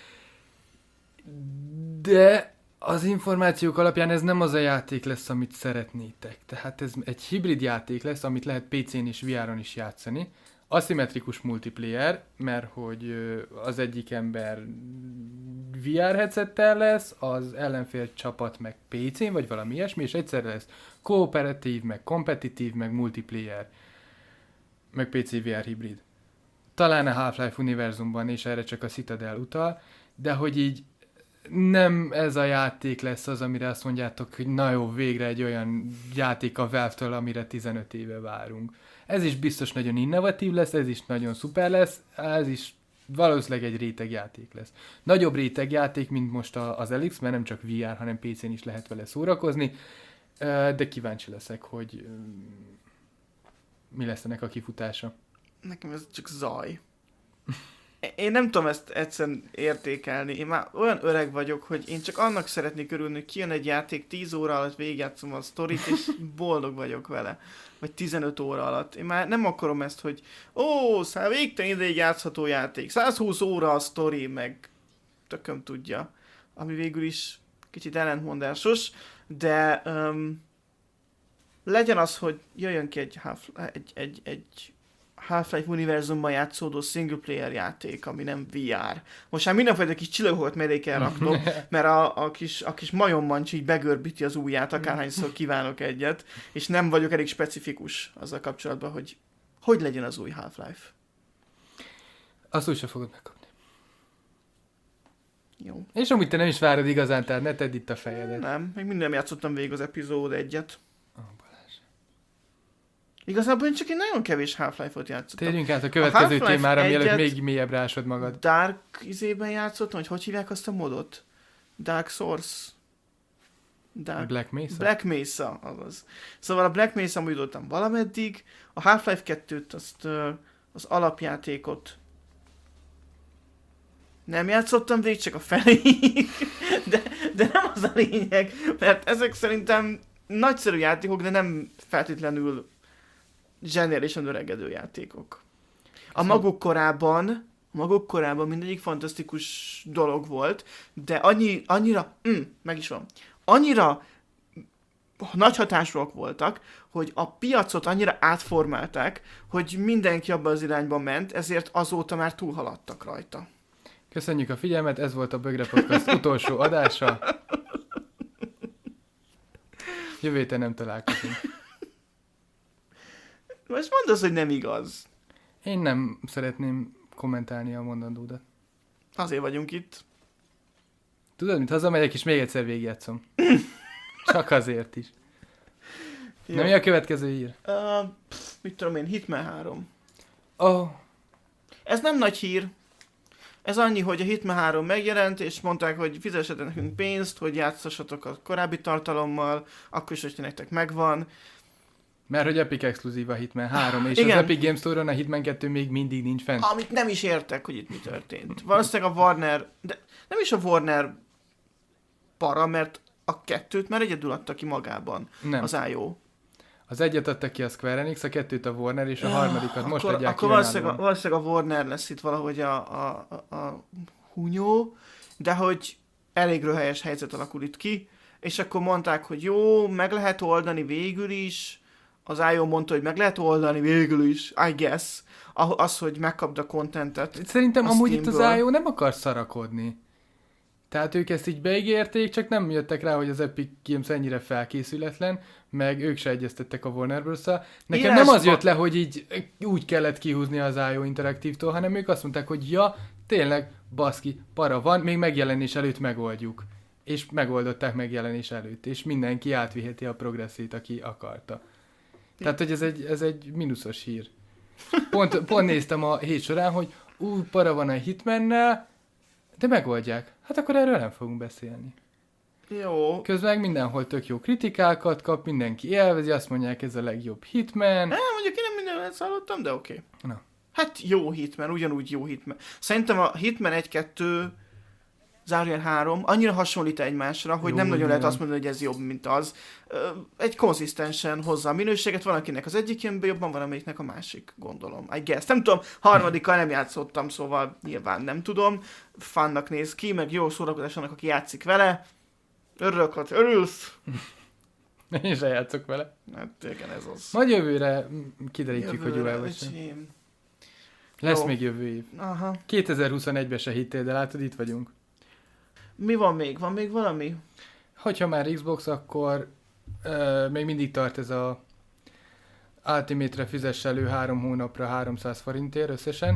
De az információk alapján ez nem az a játék lesz, amit szeretnétek. Tehát ez egy hibrid játék lesz, amit lehet pé cén és vé er-on is játszani. Aszimmetrikus multiplayer, mert hogy az egyik ember vé er headsettel lesz, az ellenfél csapat meg pé cén, vagy valami ilyesmi, és egyszerre lesz kooperatív, meg kompetitív, meg multiplayer, meg pé cé vé er hibrid. Talán a Half-Life univerzumban, és erre csak a Citadel utal, de hogy így nem ez a játék lesz az, amire azt mondjátok, hogy na jó, végre egy olyan játék a Valve-től, amire tizenöt éve várunk. Ez is biztos nagyon innovatív lesz, ez is nagyon szuper lesz, ez is valószínűleg egy rétegjáték lesz. Nagyobb rétegjáték, mint most az el iksz, mert nem csak vé er, hanem pé cén is lehet vele szórakozni, de kíváncsi leszek, hogy mi lesz ennek a kifutása. Nekem ez csak zaj. Én nem tudom ezt egyszerűen értékelni. Én már olyan öreg vagyok, hogy én csak annak szeretnék örülni, hogy kijön egy játék, tíz óra alatt végigjátszom a sztorit, és boldog vagyok vele. Vagy tizenöt óra alatt. Én már nem akarom ezt, hogy ó, szá, végtelen ideig játszható játék. százhúsz óra a sztori, meg tököm tudja. Ami végül is kicsit ellentmondásos, de um, legyen az, hogy jöjjön ki egy, half, egy, egy, egy Half-Life univerzumban játszódó single player játék, ami nem vé er. Most már mindenfajta kis csillagokat mellé kell raknom, mert a, a, kis, a kis majommancs így begörbíti az ujját, akárhányszor kívánok egyet, és nem vagyok elég specifikus azzal kapcsolatban, hogy hogy legyen az új Half-Life. Azt úgy sem fogod megkapni. Jó. És amúgy te nem is várod igazán, tehát ne tedd itt a fejedet. Nem, még minden játszottam végig az epizód egyet. Oh, Igazából én csak egy nagyon kevés Half-Life-ot játszottam. Térjünk át a következő a témára, mielőtt még mélyebbre ásod magad. Dark izében játszottam, hogy hogy hívják azt a modot? Dark Source? Dark... Black Mesa? Black Mesa, azaz. Szóval a Black Mesa mújtottam valameddig, a Half-Life kettőt, azt, az alapjátékot nem játszottam végig, csak a feléig, de, de nem az a lényeg, mert ezek szerintem nagyszerű játékok, de nem feltétlenül zseniálisan öregedő játékok. A maguk korában, a maguk korában mindegyik fantasztikus dolog volt, de annyi, annyira, mm, meg is van, annyira nagy hatásúak voltak, hogy a piacot annyira átformálták, hogy mindenki abba az irányba ment, ezért azóta már túlhaladtak rajta. Köszönjük a figyelmet, ez volt a Bögre Podcast utolsó adása. Jövő héten nem találkozunk. Most mondd azt, hogy nem igaz. Én nem szeretném kommentálni a mondandódat. Azért vagyunk itt. Tudod, mint hazamegyek, és még egyszer végigjátszom. Csak azért is. Na, mi a következő hír? Uh, pff, mit tudom én, Hitman három. Oh. Ez nem nagy hír. Ez annyi, hogy a Hitman három megjelent, és mondták, hogy fizessetek nekünk pénzt, hogy játszassatok a korábbi tartalommal, akkor is, hogy nektek megvan. Mert hogy Epic exkluzív a Hitman három, és igen. Az Epic Games Store-on a Hitman kettő még mindig nincs fent. Amit nem is értek, hogy itt mi történt. Valószínűleg a Warner, de nem is a Warner para, mert a kettőt már egyedül adta ki magában, nem. az i o. Az egyet adta ki a Square Enix, a kettőt a Warner, és a Ja, harmadikat most akkor, adják akkor ki valószínűleg, a, valószínűleg a Warner lesz itt valahogy a, a, a, a hunyó, de hogy elég röhelyes helyzet alakul itt ki, és akkor mondták, hogy jó, meg lehet oldani végül is, az i o mondta, hogy meg lehet oldani végül is, I guess, az, hogy megkapd a contentet. Szerintem a amúgy itt az Steamből. i o nem akar szarakodni. Tehát ők ezt így beígérték, csak nem jöttek rá, hogy az Epic Games ennyire felkészületlen, meg ők se egyeztettek a Warnerből, szóval nekem Írásban... nem az jött le, hogy így úgy kellett kihúzni az i o Interactive-tól, hanem ők azt mondták, hogy ja, tényleg, baszki, para van, még megjelenés előtt megoldjuk. És megoldották megjelenés előtt, és mindenki átviheti a progresszét, aki akarta. Tehát, hogy ez egy, ez egy mínuszos hír. Pont, pont néztem a hét során, hogy ú, para van a Hitmannel, de megoldják. Hát akkor erről nem fogunk beszélni. Jó. Közben mindenhol tök jó kritikákat kap, mindenki élvezi, azt mondják, ez a legjobb Hitman. Nem, mondjuk én nem mindenet hallottam, de oké. Okay. Na. Hát jó Hitman, ugyanúgy jó Hitman. Szerintem a Hitman egy kettő, zárójel három annyira hasonlít egymásra, hogy jó, nem nagyon igen. lehet azt mondani, hogy ez jobb, mint az. Egy konzisztensen hozza a minőséget, van akinek az egyik jön be jobban, van amelyiknek a másik, gondolom. I guess. Nem tudom, harmadikkal nem játszottam, szóval nyilván nem tudom. Fannak néz ki, meg jó szórakozás annak, aki játszik vele. Örülök, hogy örülsz. Én se játszok vele. Hát igen, ez az. Majd jövőre kiderítjük, hogy jó el vagy sem. öcsém. Lesz Jó. még jövő év. Aha. kétezer-huszonegyben se hittél, de látod, itt vagyunk. Mi van még? Van még valami? Hogyha már Xbox, akkor uh, még mindig tart ez a Ultimate-re fizess elő három hónapra háromszáz forintért összesen.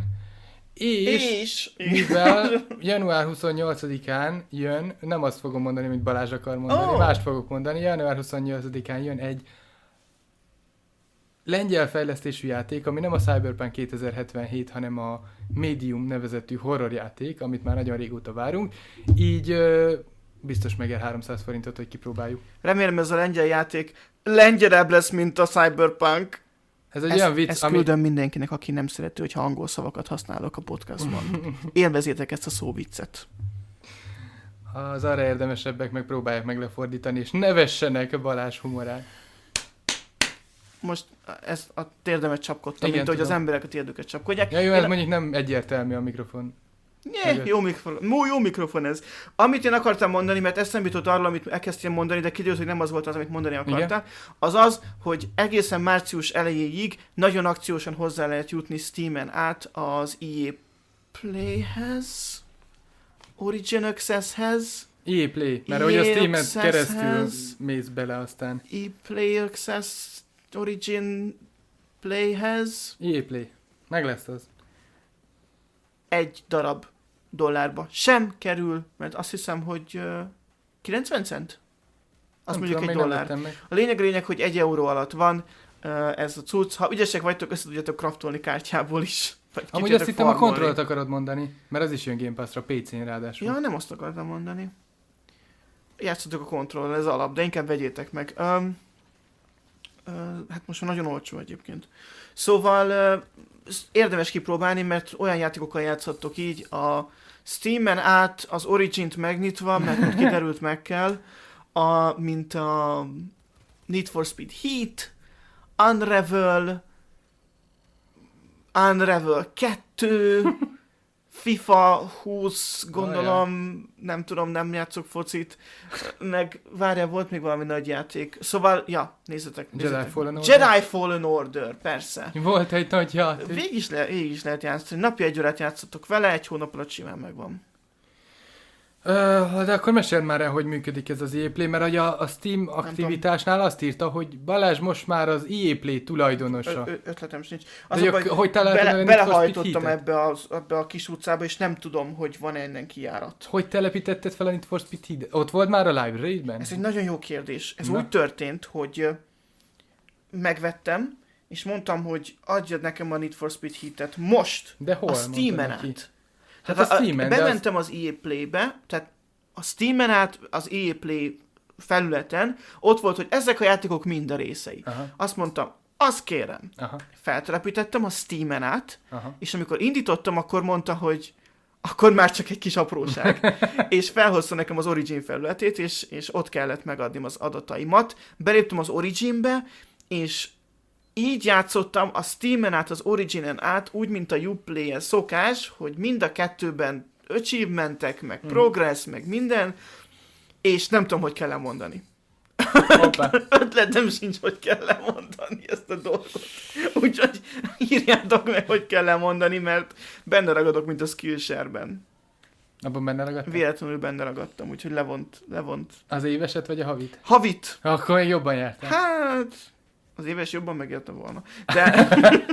És, És, mivel január huszonnyolcadikán jön, nem azt fogom mondani, mint Balázs akar mondani, Oh. mást fogok mondani, január huszonnyolcadikán jön egy lengyel fejlesztésű játék, ami nem a Cyberpunk kétezer-hetvenhét, hanem a Medium nevezetű horrorjáték, amit már nagyon régóta várunk. Így ö, biztos megér háromszáz forintot, hogy kipróbáljuk. remélem ez a lengyel játék lengyelebb lesz, mint a Cyberpunk. Ez egy Ezt, olyan vicc, ezt ami... küldöm mindenkinek, aki nem szereti, hogyha angol szavakat használok a podcastban. Élvezétek ezt a szóviccet. Az arra érdemesebbek megpróbálják meg lefordítani, és nevessenek Balázs humorán. Most ez a térdemet csapkodtam, Igen, mint hogy az tudom. emberek a térdüket csapkodják. Ja, jó, Én- ez mondjuk nem egyértelmű a mikrofon. Nye, jó mikrofon, jó, jó mikrofon ez. Amit én akartam mondani, mert eszembe jutott arról, amit elkezdtem mondani, de kiderült, hogy nem az volt az, amit mondani akartál, az az, hogy egészen március elejéig nagyon akciósan hozzá lehet jutni Steamen át az i á Playhez, Origin Accesshez, é á Play, mert é á hogy a Steam-en Accesshez. keresztül mész bele aztán. i á Play Access, Origin Playhez, é á Play. Meg lesz az. egy darab dollárba sem kerül, mert azt hiszem, hogy uh, kilencven cent? Azt Nem mondjuk tudom, egy még nem dollár. vettem meg. A lényeg a lényeg, hogy egy euró alatt van uh, ez a cucc. Ha ügyesek vagytok, össze tudjátok kraftolni kártyából is. Vagy ki Amúgy tudjátok azt hittem a farmolni. kontrollt akarod mondani, mert az is jön Game Pass-ra, pé cén ráadásul. Ja, nem azt akartam mondani. játszatok a kontrollal, ez alap, de inkább vegyétek meg. Um, uh, hát most már nagyon olcsó egyébként. Szóval uh, érdemes kipróbálni, mert olyan játékokkal játszhattok így, a Steamen át az Origin-t megnyitva, mert úgy kiderült meg kell, a, mint a Need for Speed Heat, Unravel, Unravel kettő, FIFA húsz, gondolom, nem tudom, nem játszok focit, meg várjál, volt még valami nagy játék. Szóval, ja, nézzetek. nézzetek. Jedi Fallen Order? Jedi Fallen Order, persze. Volt egy nagy játék. Végig is, le, végig is lehet játszani. Napi egy órát játszatok vele, egy hónap alatt simán megvan. Uh, de akkor meséld már el, hogy működik ez az í á Play, mert ugye a, a Steam aktivitásnál azt írta, hogy Balázs most már az í á Play tulajdonosa. Ö, ö, ötletem sincs. Az de a, hogy, hogy bele, belehajtottam ebbe a, ebbe a kis utcába, és nem tudom, hogy van-e innen kijárat. Hogy telepítetted fel a Need for Speed Heat? Ott volt már a library-ben? Ez egy nagyon jó kérdés. Ez Na. úgy történt, hogy megvettem, és mondtam, hogy adjad nekem a Need for Speed Heat-et most, de hol a Steam-en át. Hát tehát a Steam-en, a, bementem az... az í á Play-be, tehát a Steam-en át az í á Play felületen, ott volt, hogy ezek a játékok mind a részei. Aha. Azt mondtam, azt kérem. Aha. Feltelepítettem a Steam-en át, Aha. és amikor indítottam, akkor mondta, hogy akkor már csak egy kis apróság. És felhozta nekem az Origin felületét, és, és ott kellett megadnim az adataimat. Beléptem az Originbe, és így játszottam a Steam-en át, az Originen át, úgy, mint a Uplay-en szokás, hogy mind a kettőben achievementek, meg Hmm. progress, meg minden, és nem tudom, hogy kell lemondani. Hoppá. Ötletem sincs, hogy kell lemondani ezt a dolgot. Úgyhogy írjátok meg, hogy kell lemondani, mert benne ragadok, mint a Skillshare-ben. Abban benne ragadtál? Véletlenül benne ragadtam, úgyhogy levont, levont. Az éveset vagy a havit? Havit! Akkor még jobban jártál. Hát, az éves jobban megérte volna. De,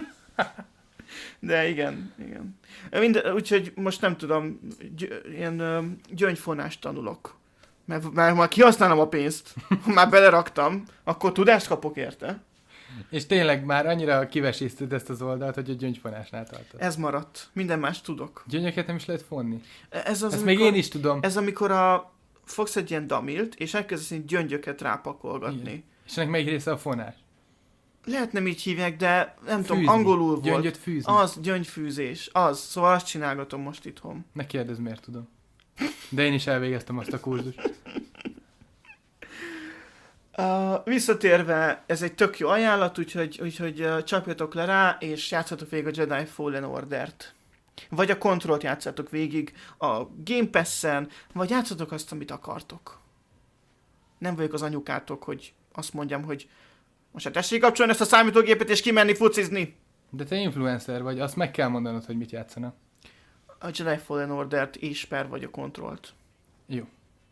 de igen, igen. Minden, úgyhogy most nem tudom, gy- ilyen ö, gyöngyfonást tanulok. Mert, mert már kihasználom a pénzt, ha már beleraktam, akkor tudást kapok érte. És tényleg már annyira kivesézted ezt az oldalt, hogy a gyöngyfonásnál tartod. Ez maradt. Minden más tudok. Gyöngyöket nem is lehet fonni. Ez az, Ezt amikor, még én is tudom. Ez amikor a, fogsz egy ilyen damilt, és elkezdesz így gyöngyöket rápakolgatni. Igen. És ennek melyik része a fonás? Lehet nem így hívják, de nem Fűzni. tudom, angolul volt. Gyöngyöt fűzni. Az, gyöngyfűzés. Az. Szóval azt csinálgatom most itthon. Ne kérdezz, miért tudom. De én is elvégeztem azt a kurzust. Uh, visszatérve, ez egy tök jó ajánlat, úgyhogy, úgyhogy uh, csapjatok le rá, és játszatok végig a Jedi Fallen Order-t. Vagy a Control-t játszatok végig a Game Pass-en, vagy játszatok azt, amit akartok. Nem vagyok az anyukátok, hogy azt mondjam, hogy most hát tessék kapcsolni ezt a számítógépet, és kimenni fucizni. De te influencer vagy, azt meg kell mondanod, hogy mit játszanak. A Jedi Fallen Order-t és per vagy a Control-t. Jó.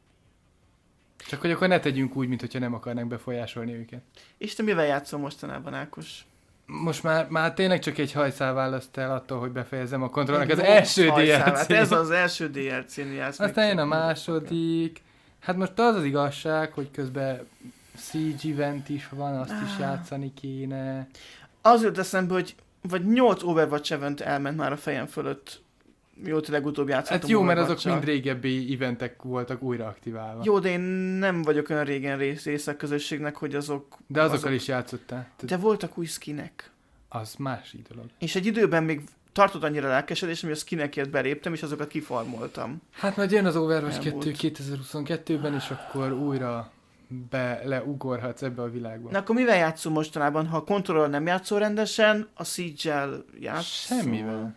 Csak hogy akkor ne tegyünk úgy, mintha nem akarnánk befolyásolni őket. És te mivel játszol mostanában, Ákos? Most már, már tényleg csak egy hajszál választ el attól, hogy befejezem a kontrollnak az Jó első hajszál, dé el cé. hát ez az első dé el cé-n játsz. Aztán jön a második. Hát most az az igazság, hogy közben Siege event is van, azt is játszani kéne. Az jött eszembe, hogy vagy nyolc Overwatch event elment már a fejem fölött, mióta legutóbb játszottam. Hát jó, mert azok Overwatch-sal. mind régebbi eventek voltak újra aktiválva. Jó, de én nem vagyok olyan régen rész, része a közösségnek, hogy azok... De azokkal azok... is játszottál. De voltak új skinek. Az más dolog. És egy időben még tartott annyira lelkesedésem, hogy a skinekért beléptem, és azokat kifarmoltam. Hát majd jön az Overwatch Elmúlt. kettő kétezer-huszonkettőben, és akkor újra be, leugorhatsz ebbe a világba. Na akkor mivel játszol mostanában? Ha a kontrollal nem játszol rendesen, a Siege-el játszol? Semmivel.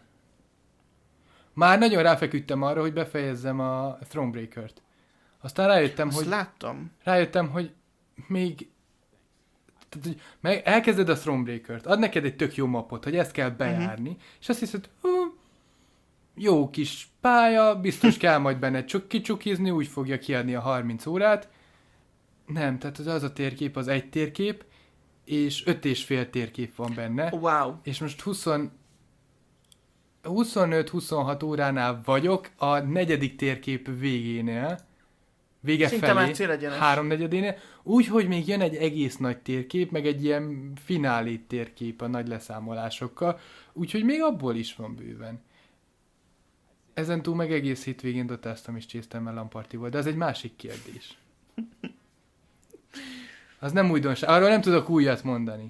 Már nagyon ráfeküdtem arra, hogy befejezzem a Thronebreaker-t. Aztán rájöttem, Azt hogy, láttam. rájöttem, hogy még tehát, hogy meg elkezded a Thronebreaker-t, ad neked egy tök jó mapot, hogy ezt kell bejárni, uh-huh. és azt hiszed, hú, jó kis pálya, biztos kell majd benne csak kicsukizni, úgy fogja kiadni a harminc órát. Nem, tehát az a térkép az egy térkép, és öt és fél térkép van benne. Wow. És most húsz huszonöt-huszonhat óránál vagyok a negyedik térkép végénél, vége Szinte felé, már célegyenes. háromnegyedénél, úgyhogy még jön egy egész nagy térkép, meg egy ilyen finálé térkép a nagy leszámolásokkal, úgyhogy még abból is van bőven. Ezen túl meg egész hétvégén dotáztam és csésztem el lampartival, de ez egy másik kérdés. Az nem újdonság. Arról nem tudok újat mondani.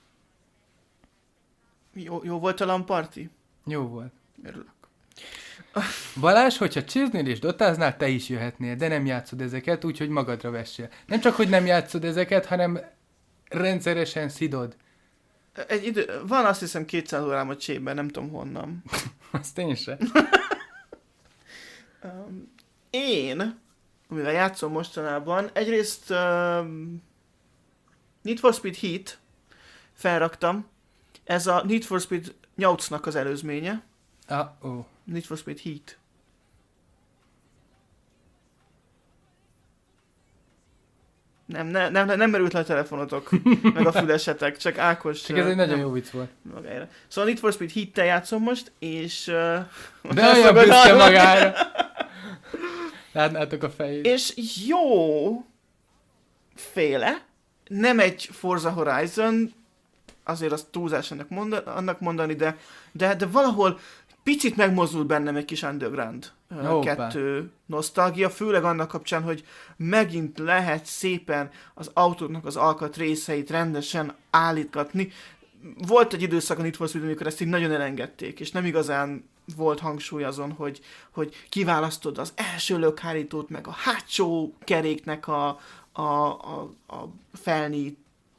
Jó, jó volt a lamparti? Jó volt. Örülök. Balázs, hogyha csiznél és dotáznál, te is jöhetnél, de nem játszod ezeket, úgyhogy magadra vessél. Nem csak, hogy nem játszod ezeket, hanem rendszeresen szidod. Egy idő, van azt hiszem kétszáz órám a csében, nem tudom honnan. Azt én sem. um, én, amivel játszom mostanában, egyrészt um, Need for Speed Heat felraktam. Ez a Need for Speed nyolcnak az előzménye. Ah, ó. Need for Speed Heat. Nem, ne, nem, nem merült le a telefonotok, meg a fülesetek, csak Ákos... Csak ez egy nagyon nem, jó vicc volt. magára. Szóval Need for Speed Heat-tel játszom most, és... Uh, De olyan büszke magára! Látnátok a fejét. És jó féle, nem egy Forza Horizon, azért azt túlzás annak mondani, annak mondani de, de, de valahol picit megmozdul bennem egy kis Underground uh, kettő nosztalgia, főleg annak kapcsán, hogy megint lehet szépen az autóknak az alkatrészeit rendesen állítgatni. Volt egy időszak a Need for Speed, amikor ezt így nagyon elengedték, és nem igazán volt hangsúly azon, hogy, hogy kiválasztod az első lökhárítót, meg a hátsó keréknek a, a, a, a felnit,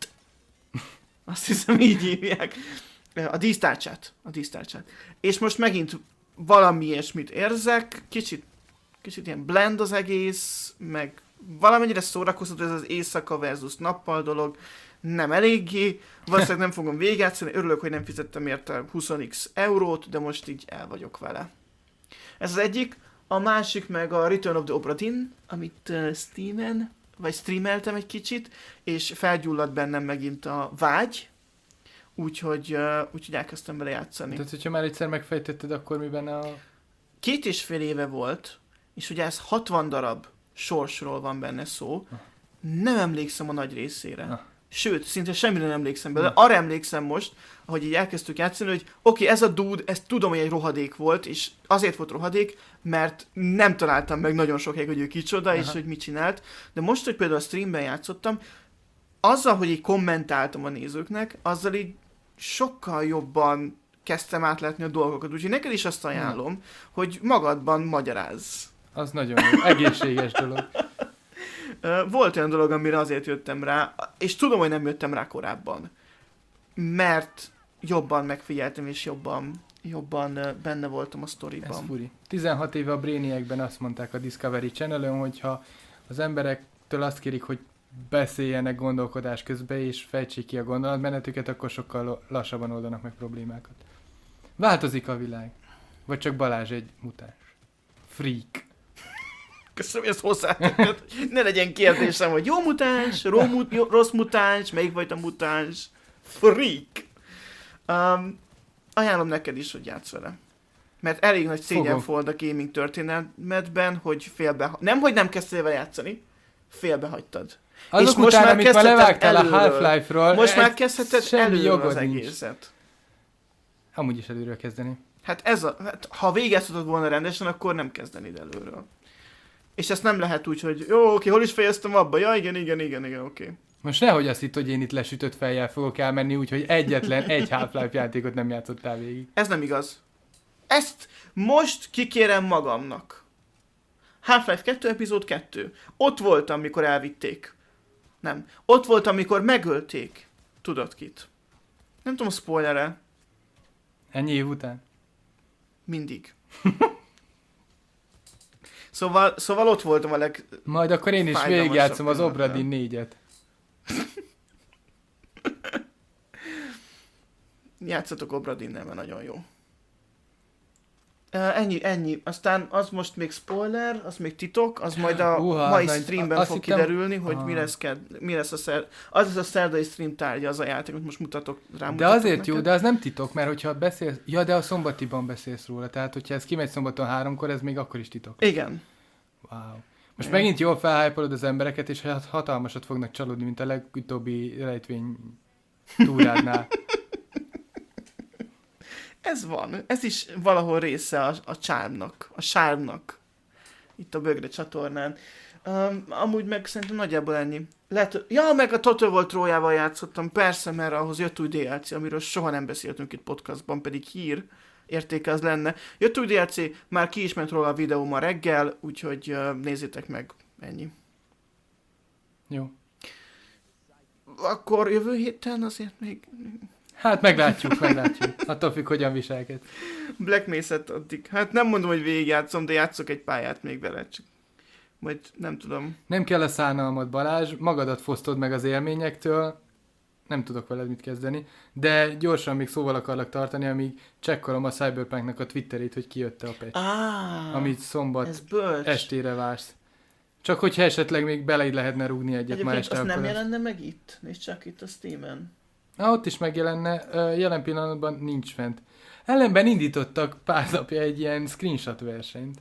azt hiszem így hívják, a dísztárcsát, a dísztárcsát. És most megint valami ilyesmit érzek, kicsit, kicsit ilyen blend az egész, meg valamennyire szórakoztató ez az éjszaka versus nappal dolog, nem eléggé, valószínűleg nem fogom végigjátszani, örülök, hogy nem fizettem érte húsz x eurót, de most így el vagyok vele. Ez az egyik, a másik meg a Return of the Obra Dinn, amit uh, Steamen, vagy streameltem egy kicsit, és felgyulladt bennem megint a vágy, úgyhogy, uh, úgyhogy elkezdtem vele játszani. Tehát, hogyha már egyszer megfejtetted, akkor mi benne a... Két és fél éve volt, és ugye ez hatvan darab sorsról van benne szó, nem emlékszem a nagy részére. Ah. Sőt, szinte semmire nem emlékszem bele. Arra emlékszem most, ahogy így elkezdtük játszani, hogy oké, okay, ez a dude, ezt tudom, hogy egy rohadék volt, és azért volt rohadék, mert nem találtam meg nagyon sokáig, hogy ő kicsoda, Aha. és hogy mit csinált. De most, hogy például a streamben játszottam, azzal, hogy így kommentáltam a nézőknek, azzal így sokkal jobban kezdtem átlátni a dolgokat. Úgyhogy neked is azt ajánlom, hmm. hogy magadban magyarázz. Az nagyon jó. Egészséges dolog. Volt olyan dolog, amire azért jöttem rá, és tudom, hogy nem jöttem rá korábban, mert jobban megfigyeltem, és jobban, jobban benne voltam a sztoriban. Ez furi. tizenhat éve a Brainiacben azt mondták a Discovery Channel-ön, hogyha az emberektől azt kérik, hogy beszéljenek gondolkodás közben, és fejtsék ki a gondolatmenetüket, akkor sokkal lassabban oldanak meg problémákat. Változik a világ. Vagy csak Balázs egy mutáns. Freak. Köszönöm, hogy ezt hozzátetted. Ne legyen kérdésem, hogy jó mutáns, mut, jó, rossz mutáns, melyik vagy a mutáns? Freak. Um, ajánlom neked is, hogy játsz vele. Mert elég nagy szégyen volt a gaming történetben, hogy félbe... Nem, hogy nem kezdtél vele játszani, félbehagytad. Azok és most után, már amit már levágtál a Half-Life-ról, most már kezdheted előről az egészet. Nincs. Amúgy is előről kezdeni. Hát ez a... Hát, ha végeztetod volna rendesen, akkor nem kezdenéd előről. És ezt nem lehet úgy, hogy jó, oké, hol is fejeztem abba? Ja, igen, igen, igen, igen, oké. Most nehogy azt hitt, hogy én itt lesütött fejjel fogok elmenni, úgyhogy egyetlen egy Half-Life játékot nem játszottál végig. Ez nem igaz. Ezt most kikérem magamnak. Half-Life kettő epizód kettő. Ott voltam, amikor elvitték. Nem. Ott voltam, amikor megölték. Tudod kit? Nem tudom, spoiler-e. Ennyi év után? Mindig. Szóval, szóval ott voltam a leg... Majd akkor én is végigjátszom az Obra Dinn négyet. Játszatok Obra Dinnel, mert nagyon jó. Uh, ennyi, ennyi. Aztán az most még spoiler, az még titok, az majd a uh, mai streamben fog hittem... kiderülni, hogy ah. mi, lesz ked, mi lesz a szer... Az lesz a szerdai stream tárgya, az a játék, amit most mutatok rá. De azért neked. Jó, de az nem titok, mert hogyha beszélsz... Ja, de a szombatiban beszélsz róla, tehát hogyha ez kimegy szombaton háromkor, ez még akkor is titok. Igen. Wow. Most Igen. megint jól felhájpolod az embereket, és hatalmasat fognak csalódni, mint a legutóbbi rejtvény túrádnál. Ez van. Ez is valahol része a, a charmnak, a charmnak. Itt a Bögre csatornán. Um, amúgy meg szerintem nagyjából ennyi. Lehet, ja, meg a Total War Trójával játszottam, persze, mert ahhoz jött új dé el cé, amiről soha nem beszéltünk itt podcastban, pedig hír értéke az lenne. Jött új dé el cé, már ki is ment róla a videó ma reggel, úgyhogy uh, nézzétek meg, ennyi. Jó. Akkor jövő héten azért még... Hát meglátjuk, meglátjuk. Attól függ, hogyan viselked. Black Mesa-t addig. Hát nem mondom, hogy végigjátszom, de játszok egy pályát még vele, csak majd nem tudom. Nem kell a szánalmat, Balázs, magadat fosztod meg az élményektől, nem tudok veled mit kezdeni, de gyorsan még szóval akarlak tartani, amíg csekkolom a Cyberpunknak a Twitterét, hogy kijött a patch, Ah, amit szombat ez bölcs. estére vársz. Csak hogyha esetleg még bele lehetne rúgni egyet ma Egyébként este. azt nem akkor jelenne meg itt? Nézd csak itt a Steamen. Na, ott is megjelenne, ö, jelen pillanatban nincs fent. Ellenben indítottak pár napja egy ilyen screenshot versenyt.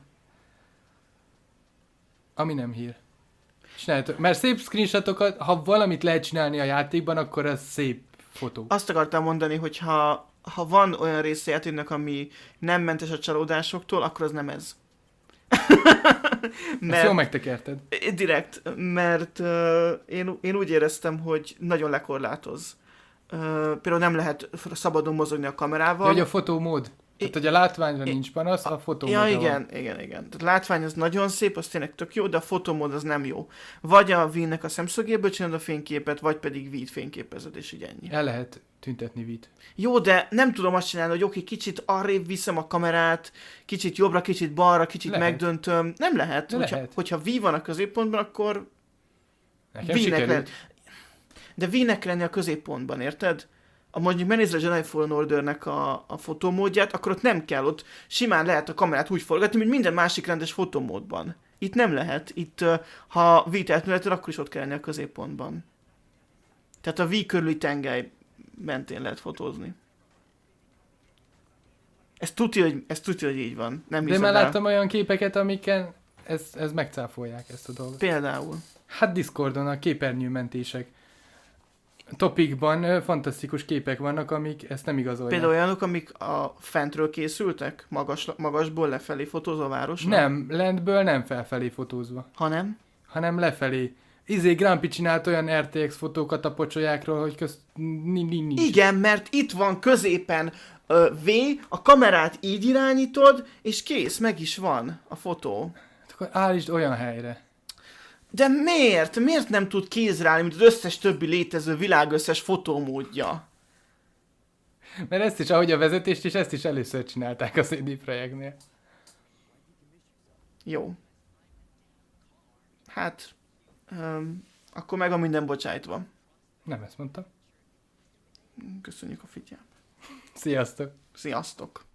Ami nem hír. Csináljátok, mert szép screenshotokat, ha valamit lehet csinálni a játékban, akkor az szép fotó. Azt akartam mondani, hogy ha, ha van olyan része játéknak, ami nem mentes a csalódásoktól, akkor az nem ez. Ezt jól megtekerted. Direkt, mert uh, én, én úgy éreztem, hogy nagyon lekorlátoz. Uh, például nem lehet szabadon mozogni a kamerával. Ja, hogy a fotómód. Tehát, hogy a látványra I- nincs panasz, a fotómódra Ja, van. igen, igen, igen. Tehát a látvány az nagyon szép, az tényleg tök jó, de a fotómód az nem jó. Vagy a Wii-nek a szemszögéből csinálod a fényképet, vagy pedig Wii-t fényképezed, és így ennyi. El lehet tüntetni Wii-t. Jó, de nem tudom azt csinálni, hogy oké, kicsit arrébb viszem a kamerát, kicsit jobbra, kicsit balra, kicsit Lehet. megdöntöm. Nem lehet. De Hogyha, lehet. hogyha Wii van a középpontban, akkor Nekem Wii-nek sikerült. lenni. De Wii-nek lenni a középpontban, érted? A mondjuk megnézd a Jedi Fallen Ordernek a, a fotómódját, akkor ott nem kell, ott simán lehet a kamerát úgy forgatni, mint minden másik rendes fotómódban. Itt nem lehet. Itt, uh, ha Wii-t eltűnheted, akkor is ott kell lenni a középpontban. Tehát a Wii körüli tengely mentén lehet fotózni. Ez tudja, hogy, ez tudja, hogy így van. Nem De hiszed már el. láttam olyan képeket, amiken ez, ez megcáfolják ezt a dolgot. Például. Hát Discordon a képernyőmentések topikban ö, fantasztikus képek vannak, amik ezt nem igazolják. Például olyanok, amik a fentről készültek, magas, magasból lefelé fotózva a városnak? Nem, lentből nem felfelé fotózva, Hanem? hanem lefelé. Izé, Grampi csinált olyan er té exs fotókat a pocsolyákról, hogy közt nincs. Igen, mert itt van középen ö, V, a kamerát így irányítod, és kész, meg is van a fotó. Akkor állítsd olyan helyre. De miért? Miért nem tud kézre állni, mint az összes többi létező világ összes fotómódja? Mert ezt is, ahogy a vezetést is, ezt is először csinálták a cé dé Projektnél. Jó. Hát, öm, akkor meg a minden bocsájtva. Nem ezt mondtam. Köszönjük a figyelmet. Sziasztok! Sziasztok!